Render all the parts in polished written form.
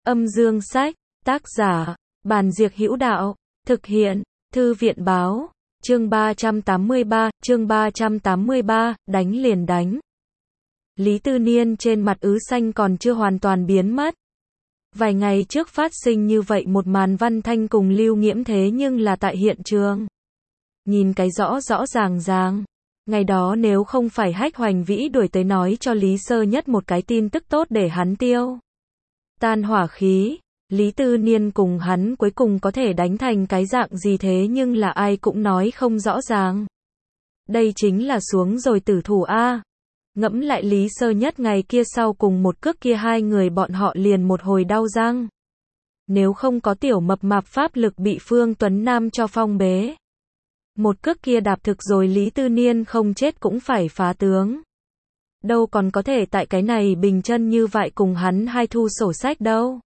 Âm dương sách, tác giả, Bàn Diệc Hữu Đạo, thực hiện, Thư viện báo, chương 383, đánh liền đánh. Lý Tư Niên trên mặt ứ xanh còn chưa hoàn toàn biến mất. Vài ngày trước phát sinh như vậy một màn, Văn Thanh cùng Lưu Nghiễm thế nhưng là tại hiện trường. Nhìn cái rõ ràng. Ngày đó nếu không phải Hách Hoành Vĩ đuổi tới nói cho Lý Sơ Nhất một cái tin tức tốt để hắn tiêu tan hỏa khí, Lý Tư Niên cùng hắn cuối cùng có thể đánh thành cái dạng gì thế nhưng là ai cũng nói không rõ ràng. Đây chính là xuống rồi tử thủ a. Ngẫm lại Lý Sơ Nhất ngày kia sau cùng một cước kia, hai người bọn họ liền một hồi đau răng. Nếu không có tiểu mập mạp pháp lực bị Phương Tuấn Nam cho phong bế, một cước kia đạp thực rồi Lý Tư Niên không chết cũng phải phá tướng. Đâu còn có thể tại cái này bình chân như vậy cùng hắn hai thu sổ sách đâu.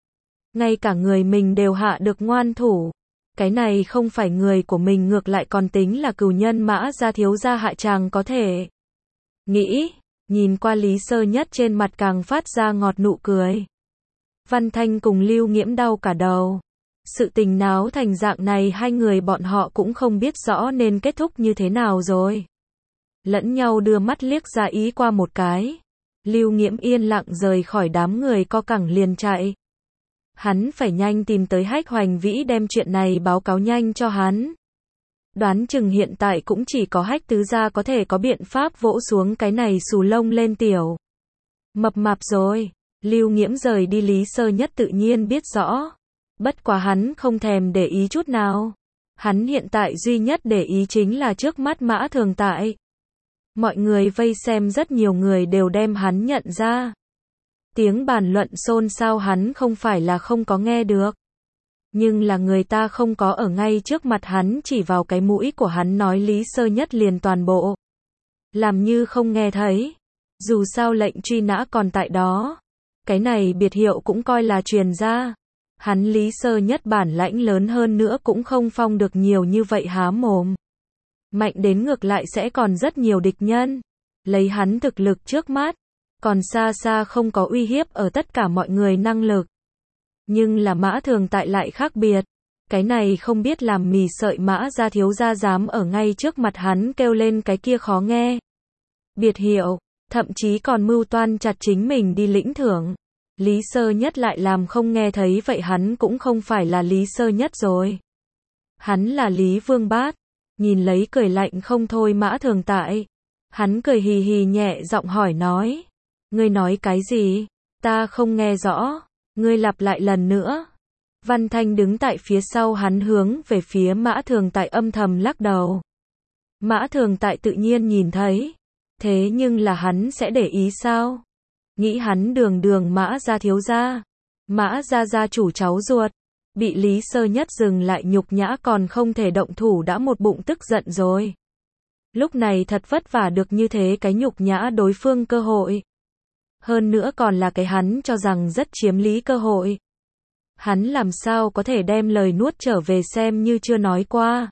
Ngay cả người mình đều hạ được ngoan thủ. Cái này không phải người của mình ngược lại còn tính là cừu nhân, Mã gia thiếu gia hạ chàng có thể nghĩ. Nhìn qua Lý Sơ Nhất trên mặt càng phát ra ngọt nụ cười. Văn Thanh cùng Lưu Nghiễm đau cả đầu. Sự tình náo thành dạng này, hai người bọn họ cũng không biết rõ nên kết thúc như thế nào rồi. Lẫn nhau đưa mắt liếc ra ý qua một cái. Lưu Nghiễm yên lặng rời khỏi đám người, co cẳng liền chạy. Hắn phải nhanh tìm tới Hách Hoành Vĩ đem chuyện này báo cáo nhanh cho hắn. Đoán chừng hiện tại cũng chỉ có Hách tứ gia có thể có biện pháp vỗ xuống cái này xù lông lên tiểu mập mạp rồi. Lưu Nghiễm rời đi, Lý Sơ Nhất tự nhiên biết rõ. Bất quá hắn không thèm để ý chút nào. Hắn hiện tại duy nhất để ý chính là trước mắt Mã Thường Tại. Mọi người vây xem, rất nhiều người đều đem hắn nhận ra. Tiếng bàn luận xôn xao hắn không phải là không có nghe được. Nhưng là người ta không có ở ngay trước mặt hắn, chỉ vào cái mũi của hắn nói, Lý Sơ Nhất liền toàn bộ làm như không nghe thấy. Dù sao lệnh truy nã còn tại đó. Cái này biệt hiệu cũng coi là truyền ra. Hắn Lý Sơ Nhất bản lãnh lớn hơn nữa cũng không phong được nhiều như vậy há mồm. Mạnh đến ngược lại sẽ còn rất nhiều địch nhân. Lấy hắn thực lực trước mắt, còn xa xa không có uy hiếp ở tất cả mọi người năng lực. Nhưng là Mã Thường Tại lại khác biệt. Cái này không biết làm mì sợi Mã gia thiếu gia dám ở ngay trước mặt hắn kêu lên cái kia khó nghe biệt hiệu, thậm chí còn mưu toan chặt chính mình đi lĩnh thưởng. Lý Sơ Nhất lại làm không nghe thấy, vậy hắn cũng không phải là Lý Sơ Nhất rồi. Hắn là Lý Vương Bát. Nhìn lấy cười lạnh không thôi Mã Thường Tại. Hắn cười hì hì nhẹ giọng hỏi nói. Ngươi nói cái gì? Ta không nghe rõ. Ngươi lặp lại lần nữa. Văn Thanh đứng tại phía sau hắn hướng về phía Mã Thường Tại âm thầm lắc đầu. Mã Thường Tại tự nhiên nhìn thấy. Thế nhưng là hắn sẽ để ý sao? Nghĩ hắn đường Mã gia thiếu gia. Mã gia gia chủ cháu ruột. Bị Lý Sơ Nhất dừng lại nhục nhã còn không thể động thủ đã một bụng tức giận rồi. Lúc này thật vất vả được như thế cái nhục nhã đối phương cơ hội. Hơn nữa còn là cái hắn cho rằng rất chiếm lý cơ hội. Hắn làm sao có thể đem lời nuốt trở về xem như chưa nói qua.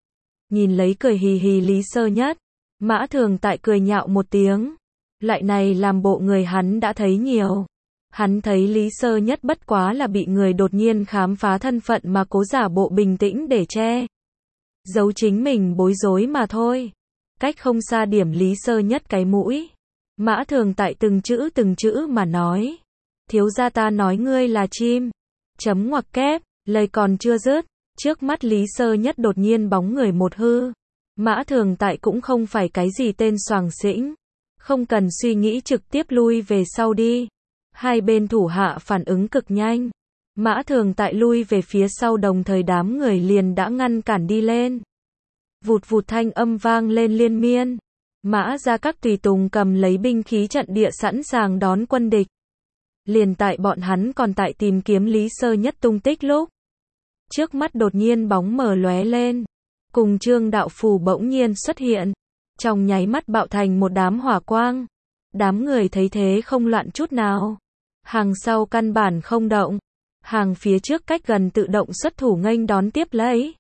Nhìn lấy cười hì hì Lý Sơ Nhất, Mã Thường Tại cười nhạo một tiếng. Lại này làm bộ người hắn đã thấy nhiều. Hắn thấy Lý Sơ Nhất bất quá là bị người đột nhiên khám phá thân phận mà cố giả bộ bình tĩnh để che giấu chính mình bối rối mà thôi. Cách không xa điểm Lý Sơ Nhất cái mũi. Mã Thường Tại từng chữ mà nói. Thiếu gia ta nói ngươi là chim. Chấm ngoặc kép, lời còn chưa dứt. Trước mắt Lý Sơ Nhất đột nhiên bóng người một hư. Mã Thường Tại cũng không phải cái gì tên soàng xĩnh. Không cần suy nghĩ trực tiếp lui về sau đi. Hai bên thủ hạ phản ứng cực nhanh. Mã Thường Tại lui về phía sau, đồng thời đám người liền đã ngăn cản đi lên. Vụt vụt thanh âm vang lên liên miên. Mã ra các tùy tùng cầm lấy binh khí trận địa sẵn sàng đón quân địch. Liền tại bọn hắn còn tại tìm kiếm Lý Sơ Nhất tung tích lúc. Trước mắt đột nhiên bóng mờ lóe lên. Cùng Trương đạo phù bỗng nhiên xuất hiện. Trong nháy mắt bạo thành một đám hỏa quang. Đám người thấy thế không loạn chút nào. Hàng sau căn bản không động. Hàng phía trước cách gần tự động xuất thủ nghênh đón tiếp lấy.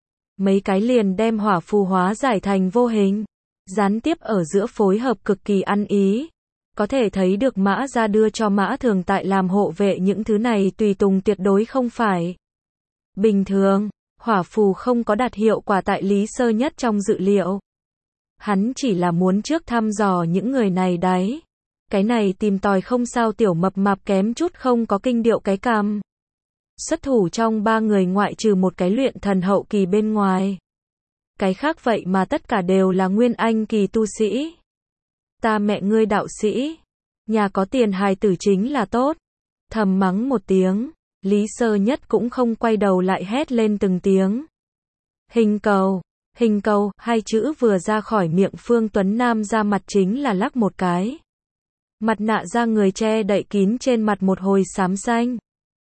Mấy cái liền đem hỏa phù hóa giải thành vô hình. Gián tiếp ở giữa phối hợp cực kỳ ăn ý. Có thể thấy được Mã Gia đưa cho Mã Thường Tại làm hộ vệ những thứ này tùy tùng tuyệt đối không phải bình thường. Hỏa phù không có đạt hiệu quả tại Lý Sơ Nhất trong dự liệu. Hắn chỉ là muốn trước thăm dò những người này đấy. Cái này tìm tòi không sao, tiểu mập mạp kém chút không có kinh điệu cái cằm. Xuất thủ trong 3 người ngoại trừ một cái luyện thần hậu kỳ bên ngoài. Cái khác vậy mà tất cả đều là nguyên anh kỳ tu sĩ. Ta mẹ ngươi đạo sĩ. Nhà có tiền hài tử chính là tốt. Thầm mắng một tiếng. Lý Sơ Nhất cũng không quay đầu lại hét lên từng tiếng. Hình cầu. Hình cầu, hai chữ vừa ra khỏi miệng Phương Tuấn Nam ra mặt chính là lắc một cái. Mặt nạ da người che đậy kín trên mặt một hồi xám xanh.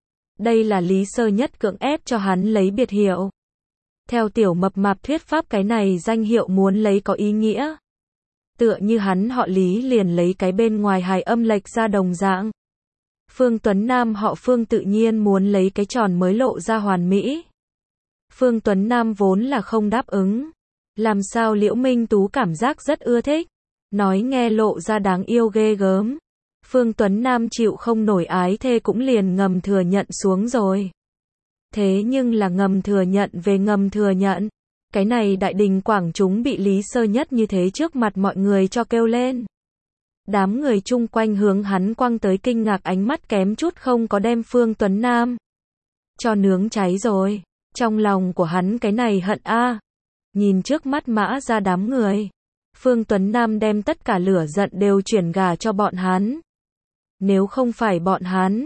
Đây là Lý Sơ Nhất cưỡng ép cho hắn lấy biệt hiệu. Theo tiểu mập mạp thuyết pháp cái này danh hiệu muốn lấy có ý nghĩa. Tựa như hắn họ Lý liền lấy cái bên ngoài hài âm lệch ra đồng dạng. Phương Tuấn Nam họ Phương tự nhiên muốn lấy cái tròn mới lộ ra hoàn mỹ. Phương Tuấn Nam vốn là không đáp ứng. Làm sao Liễu Minh Tú cảm giác rất ưa thích. Nói nghe lộ ra đáng yêu ghê gớm. Phương Tuấn Nam chịu không nổi ái thê cũng liền ngầm thừa nhận xuống rồi. Thế nhưng là ngầm thừa nhận về ngầm thừa nhận. Cái này đại đình quảng chúng bị Lý Sơ Nhất như thế trước mặt mọi người cho kêu lên. Đám người chung quanh hướng hắn quăng tới kinh ngạc ánh mắt kém chút không có đem Phương Tuấn Nam cho nướng cháy rồi. Trong lòng của hắn cái này hận a. Nhìn trước mắt Mã Gia đám người. Phương Tuấn Nam đem tất cả lửa giận đều chuyển gà cho bọn hắn. Nếu không phải bọn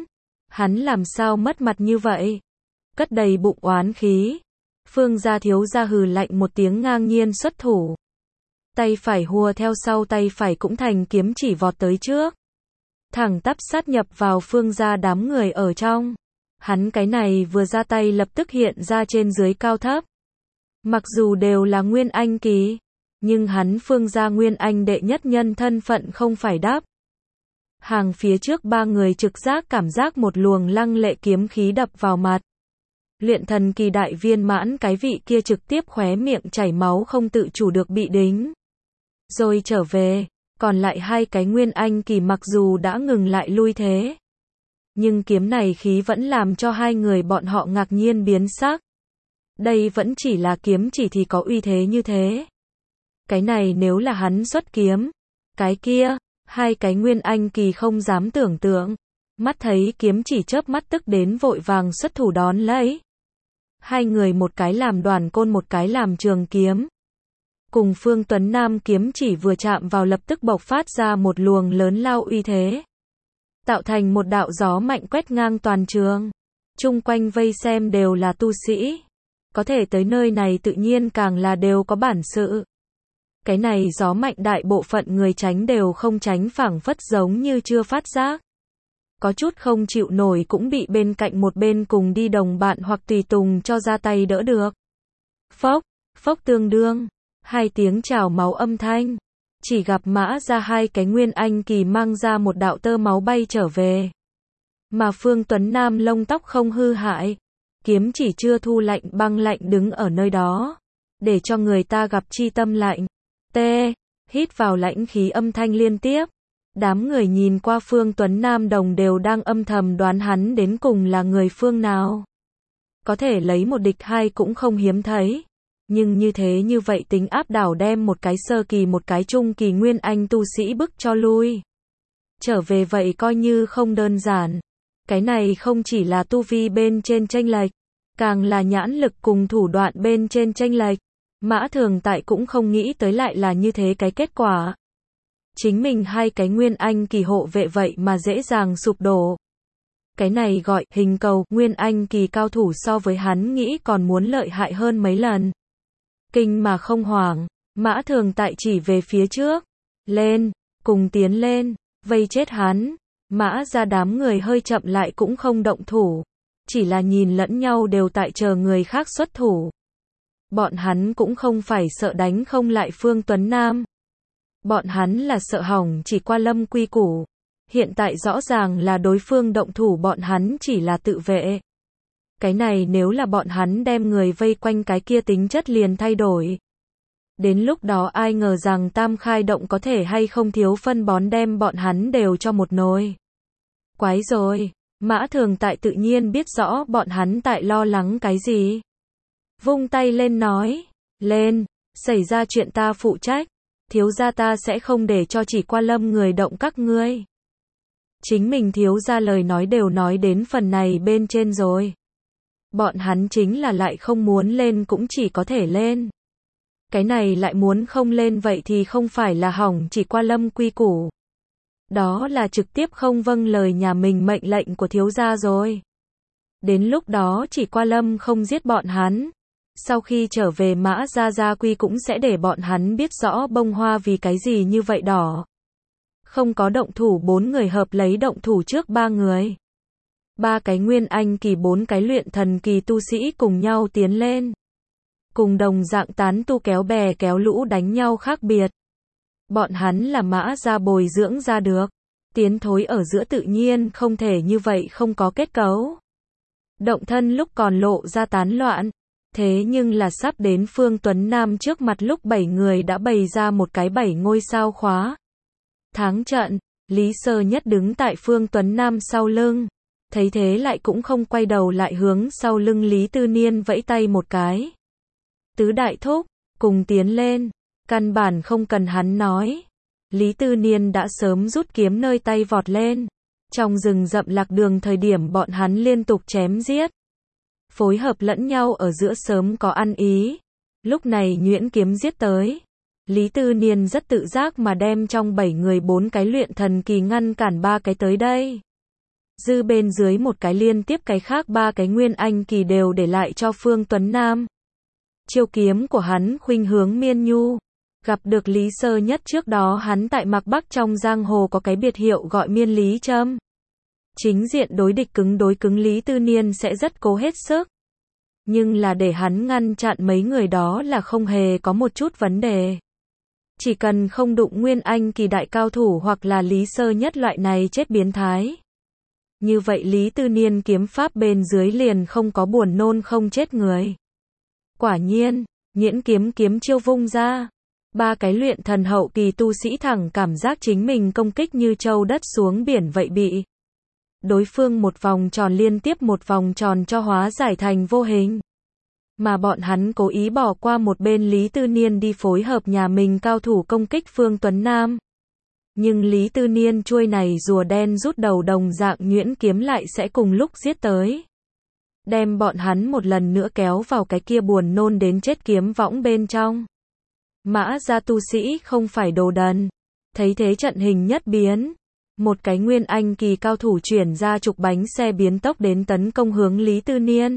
hắn làm sao mất mặt như vậy? Cất đầy bụng oán khí. Phương gia thiếu gia hừ lạnh một tiếng ngang nhiên xuất thủ. Tay phải hùa theo sau, tay phải cũng thành kiếm chỉ vọt tới trước. Thẳng tắp sát nhập vào Phương gia đám người ở trong. Hắn cái này vừa ra tay lập tức hiện ra trên dưới cao thấp. Mặc dù đều là nguyên anh kỳ, nhưng hắn Phương gia nguyên anh đệ nhất nhân thân phận không phải đáp. Hàng phía trước 3 người trực giác cảm giác một luồng lăng lệ kiếm khí đập vào mặt. Luyện thần kỳ đại viên mãn cái vị kia trực tiếp khóe miệng chảy máu không tự chủ được bị đính. Rồi trở về, còn lại 2 cái nguyên anh kỳ mặc dù đã ngừng lại lui thế. Nhưng kiếm này khí vẫn làm cho 2 người bọn họ ngạc nhiên biến sắc. Đây vẫn chỉ là kiếm chỉ thì có uy thế như thế. Cái này nếu là hắn xuất kiếm, cái kia, 2 cái nguyên anh kỳ không dám tưởng tượng. Mắt thấy kiếm chỉ chớp mắt tức đến vội vàng xuất thủ đón lấy. 2 người một cái làm đoàn côn một cái làm trường kiếm. Cùng Phương Tuấn Nam kiếm chỉ vừa chạm vào lập tức bộc phát ra một luồng lớn lao uy thế. Tạo thành một đạo gió mạnh quét ngang toàn trường. Chung quanh vây xem đều là tu sĩ. Có thể tới nơi này tự nhiên càng là đều có bản sự. Cái này gió mạnh đại bộ phận người tránh đều không tránh, phảng phất giống như chưa phát giác. Có chút không chịu nổi cũng bị bên cạnh một bên cùng đi đồng bạn hoặc tùy tùng cho ra tay đỡ được. Phốc, phốc tương đương, 2 tiếng trào máu âm thanh. Chỉ gặp Mã Ra 2 cái nguyên anh kỳ mang ra một đạo tơ máu bay trở về. Mà Phương Tuấn Nam lông tóc không hư hại. Kiếm chỉ chưa thu lạnh băng lạnh đứng ở nơi đó. Để cho người ta gặp chi tâm lạnh. Hít vào lãnh khí âm thanh liên tiếp. Đám người nhìn qua Phương Tuấn Nam đồng đều đang âm thầm đoán hắn đến cùng là người phương nào. Có thể lấy một địch 2 cũng không hiếm thấy. Nhưng như vậy tính áp đảo đem một cái sơ kỳ một cái trung kỳ nguyên anh tu sĩ bức cho lui. Trở về vậy coi như không đơn giản. Cái này không chỉ là tu vi bên trên chênh lệch, càng là nhãn lực cùng thủ đoạn bên trên chênh lệch. Mã Thường Tại cũng không nghĩ tới lại là như thế cái kết quả. Chính mình 2 cái nguyên anh kỳ hộ vệ vậy mà dễ dàng sụp đổ. Cái này gọi hình cầu, nguyên anh kỳ cao thủ so với hắn nghĩ còn muốn lợi hại hơn mấy lần. Kinh mà không hoảng, Mã Thường Tại chỉ về phía trước. Lên, cùng tiến lên, vây chết hắn. Mã Ra đám người hơi chậm lại cũng không động thủ. Chỉ là nhìn lẫn nhau đều tại chờ người khác xuất thủ. Bọn hắn cũng không phải sợ đánh không lại Phương Tuấn Nam. Bọn hắn là sợ hỏng chỉ qua lâm quy củ. Hiện tại rõ ràng là đối phương động thủ, bọn hắn chỉ là tự vệ. Cái này nếu là bọn hắn đem người vây quanh cái kia tính chất liền thay đổi. Đến lúc đó ai ngờ rằng Tam Khai Động có thể hay không thiếu phân bón đem bọn hắn đều cho một nồi. Quái rồi, Mã Thường Tại tự nhiên biết rõ bọn hắn tại lo lắng cái gì. Vung tay lên nói, lên, xảy ra chuyện ta phụ trách, thiếu gia ta sẽ không để cho Chỉ Qua Lâm người động các ngươi. Chính mình thiếu gia lời nói đều nói đến phần này bên trên rồi. Bọn hắn chính là lại không muốn lên cũng chỉ có thể lên. Cái này lại muốn không lên vậy thì không phải là hỏng Chỉ Qua Lâm quy củ. Đó là trực tiếp không vâng lời nhà mình mệnh lệnh của thiếu gia rồi. Đến lúc đó Chỉ Qua Lâm không giết bọn hắn. Sau khi trở về Mã Gia Quy cũng sẽ để bọn hắn biết rõ bông hoa vì cái gì như vậy đỏ. Không có động thủ 4 người hợp lấy động thủ trước 3 người. 3 cái nguyên anh kỳ 4 cái luyện thần kỳ tu sĩ cùng nhau tiến lên. Cùng đồng dạng tán tu kéo bè kéo lũ đánh nhau khác biệt. Bọn hắn là Mã Gia bồi dưỡng ra được. Tiến thối ở giữa tự nhiên không thể như vậy không có kết cấu. Động thân lúc còn lộ ra tán loạn. Thế nhưng là sắp đến Phương Tuấn Nam trước mặt lúc 7 người đã bày ra một cái 7 ngôi sao khóa. Thắng trận, Lý Sơ Nhất đứng tại Phương Tuấn Nam sau lưng. Thấy thế lại cũng không quay đầu lại hướng sau lưng Lý Tư Niên vẫy tay một cái. Tứ đại thúc, cùng tiến lên, căn bản không cần hắn nói. Lý Tư Niên đã sớm rút kiếm nơi tay vọt lên. Trong rừng rậm lạc đường thời điểm bọn hắn liên tục chém giết. Phối hợp lẫn nhau ở giữa sớm có ăn ý. Lúc này nhuyễn kiếm giết tới. Lý Tư Niên rất tự giác mà đem trong 7 người 4 cái luyện thần kỳ ngăn cản 3 cái tới đây. Dư bên dưới một cái liên tiếp cái khác 3 cái nguyên anh kỳ đều để lại cho Phương Tuấn Nam. Chiêu kiếm của hắn khuynh hướng Miên Nhu. Gặp được Lý Sơ Nhất trước đó hắn tại Mạc Bắc trong giang hồ có cái biệt hiệu gọi Miên Lý Châm. Chính diện đối địch cứng đối cứng Lý Tư Niên sẽ rất cố hết sức. Nhưng là để hắn ngăn chặn mấy người đó là không hề có một chút vấn đề. Chỉ cần không đụng nguyên anh kỳ đại cao thủ hoặc là Lý Sơ Nhất loại này chết biến thái. Như vậy Lý Tư Niên kiếm pháp bên dưới liền không có buồn nôn không chết người. Quả nhiên, nhuyễn kiếm chiêu vung ra. 3 cái luyện thần hậu kỳ tu sĩ thẳng cảm giác chính mình công kích như châu đất xuống biển vậy bị. Đối phương một vòng tròn liên tiếp một vòng tròn cho hóa giải thành vô hình. Mà bọn hắn cố ý bỏ qua một bên Lý Tư Niên đi phối hợp nhà mình cao thủ công kích Phương Tuấn Nam. Nhưng Lý Tư Niên chuôi này rùa đen rút đầu đồng dạng nhuyễn kiếm lại sẽ cùng lúc giết tới. Đem bọn hắn một lần nữa kéo vào cái kia buồn nôn đến chết kiếm võng bên trong. Mã Gia tu sĩ không phải đồ đần. Thấy thế trận hình nhất biến. Một cái nguyên anh kỳ cao thủ chuyển ra trục bánh xe biến tốc đến tấn công hướng Lý Tư Niên.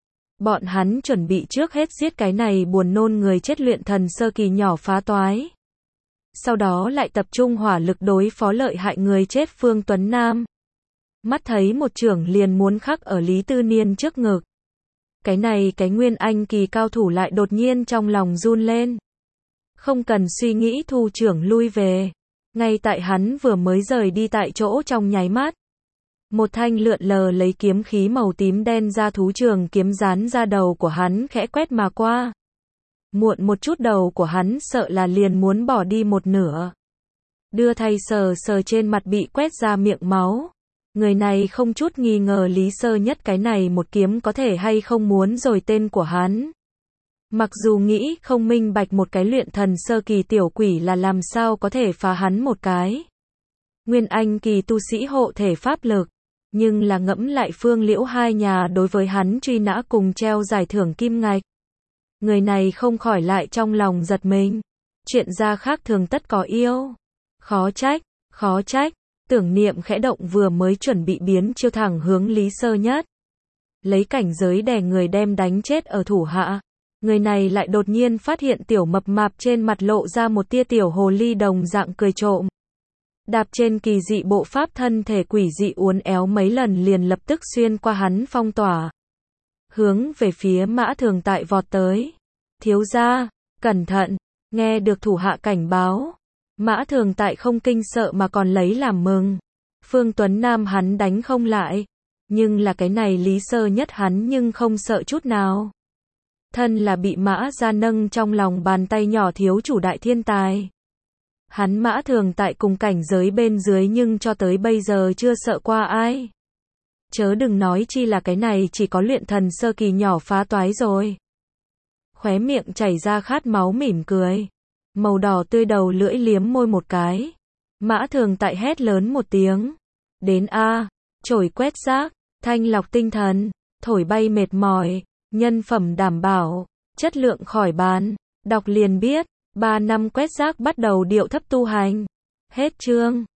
Bọn hắn chuẩn bị trước hết giết cái này buồn nôn người chết luyện thần sơ kỳ nhỏ phá toái. Sau đó lại tập trung hỏa lực đối phó lợi hại người chết Phương Tuấn Nam. Mắt thấy một chưởng liền muốn khắc ở Lý Tư Niên trước ngực. Cái này cái nguyên anh kỳ cao thủ lại đột nhiên trong lòng run lên. Không cần suy nghĩ thu chưởng lui về. Ngay tại hắn vừa mới rời đi tại chỗ trong nháy mắt. Một thanh lượn lờ lấy kiếm khí màu tím đen ra thú trường kiếm dán ra đầu của hắn khẽ quét mà qua. Muộn một chút đầu của hắn sợ là liền muốn bỏ đi một nửa. Đưa thay sờ sờ trên mặt bị quét ra miệng máu. Người này không chút nghi ngờ Lý Sơ Nhất cái này một kiếm có thể hay không muốn rồi tên của hắn. Mặc dù nghĩ không minh bạch một cái luyện thần sơ kỳ tiểu quỷ là làm sao có thể phá hắn một cái. Nguyên anh kỳ tu sĩ hộ thể pháp lực. Nhưng là ngẫm lại Phương Liễu hai nhà đối với hắn truy nã cùng treo giải thưởng kim ngạch. Người này không khỏi lại trong lòng giật mình. Chuyện ra khác thường tất có yêu. Khó trách. Tưởng niệm khẽ động vừa mới chuẩn bị biến chiêu thẳng hướng Lý Sơ Nhất. Lấy cảnh giới đè người đem đánh chết ở thủ hạ. Người này lại đột nhiên phát hiện tiểu mập mạp trên mặt lộ ra một tia tiểu hồ ly đồng dạng cười trộm. Đạp trên kỳ dị bộ pháp thân thể quỷ dị uốn éo mấy lần liền lập tức xuyên qua hắn phong tỏa. Hướng về phía Mã Thường Tại vọt tới. Thiếu gia, cẩn thận, nghe được thủ hạ cảnh báo. Mã Thường Tại không kinh sợ mà còn lấy làm mừng. Phương Tuấn Nam hắn đánh không lại. Nhưng là cái này Lý Sơ Nhất hắn nhưng không sợ chút nào. thân là bị Mã Gia nâng trong lòng bàn tay nhỏ thiếu chủ đại thiên tài. Hắn Mã Thường tại cùng cảnh giới bên dưới nhưng cho tới bây giờ chưa sợ qua ai. Chớ đừng nói chi là cái này chỉ có luyện thần sơ kỳ nhỏ phá toái rồi. Khóe miệng chảy ra khát máu mỉm cười. Màu đỏ tươi đầu lưỡi liếm môi một cái. Mã Thường tại hét lớn một tiếng. Đến a, chổi quét rác, thanh lọc tinh thần, thổi bay mệt mỏi, nhân phẩm đảm bảo, chất lượng khỏi bàn. Đọc liền biết, 3 năm quét rác bắt đầu điệu thấp tu hành. Hết chương.